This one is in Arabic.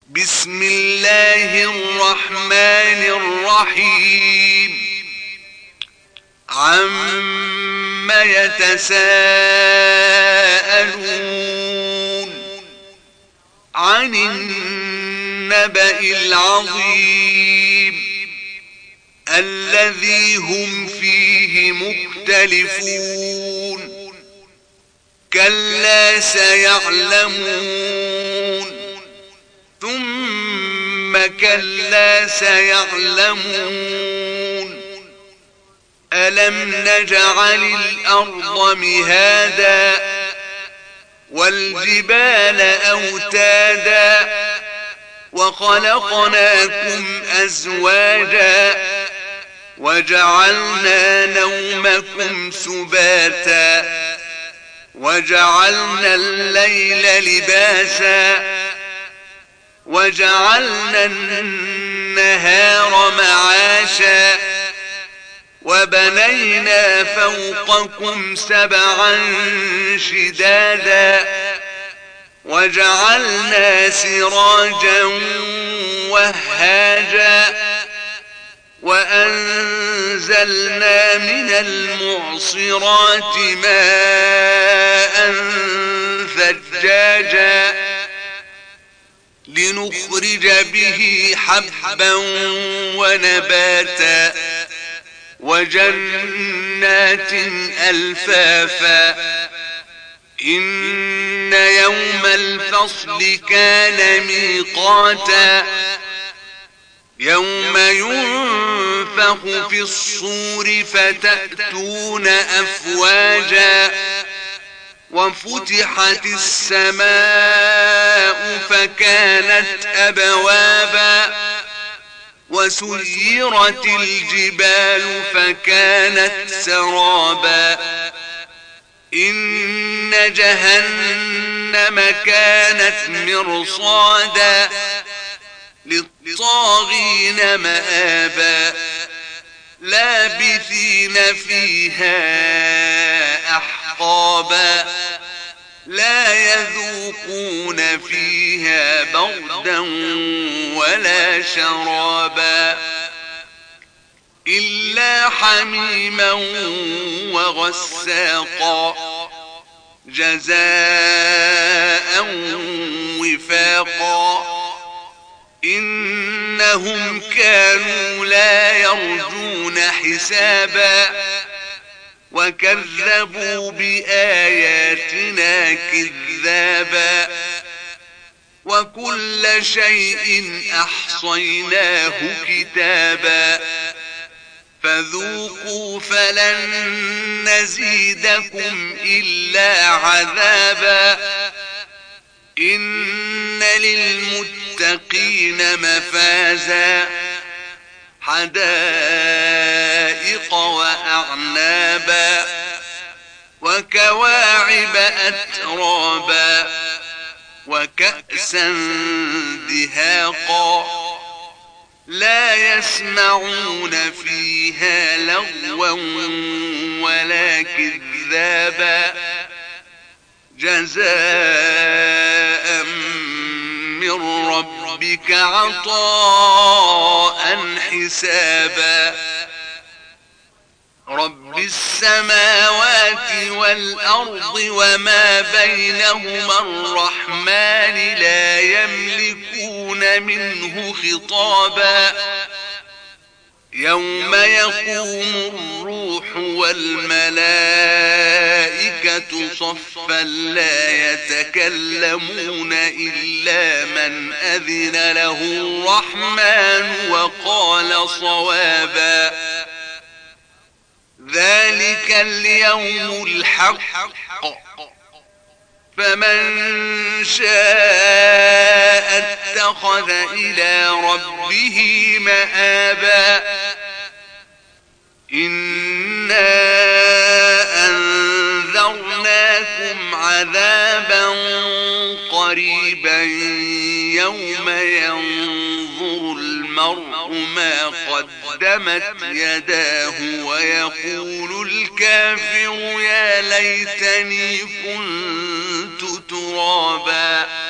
بسم الله الرحمن الرحيم عم يتساءلون عن النبأ العظيم الذي هم فيه مختلفون كلا سيعلمون ثم كلا سيعلمون ألم نجعل الأرض مهادا والجبال أوتادا وخلقناكم أزواجا وجعلنا نومكم سباتا وجعلنا الليل لباسا وجعلنا النهار معاشا وبنينا فوقكم سبعا شدادا وجعلنا سراجا وهاجا وأنزلنا من المعصرات ماء ثجاجا لنخرج به حبا ونباتا وجنات ألفافا إن يوم الفصل كان ميقاتا يوم ينفخ في الصور فتأتون أفواجا وفتحت السماء فكانت أبوابا وسيرت الجبال فكانت سرابا إن جهنم كانت مرصادا للطاغين مآبا لابثين فيها أحقابا لا يذوقون فيها بردا ولا شرابا إلا حميما وغساقا جزاء وفاقا إنهم كانوا لا يرجون حسابا وكذبوا بآياتنا كذابا وكل شيء أحصيناه كتابا فذوقوا فلن نزيدكم إلا عذابا إن للمتقين مفازا حدائق وأعنابا وكواعب أترابا وكأسا دهاقا لا يسمعون فيها لغوا ولا كذابا جزاء من ربك عطاء حسابا رب السماوات والأرض وما بينهما الرحمن لا يملكون منه خطابا يوم يقوم الروح والملائكة صفا لا يتكلمون إلا من أذن له الرحمن وقال صوابا ذلك اليوم الحق فمن شاء اتخذ إلى ربه مآبا إنا أنذرناكم عذابا قريبا يوم ينظر المرء ما قدمت يداه ويقول الكافر يا ليتني كنت ترابا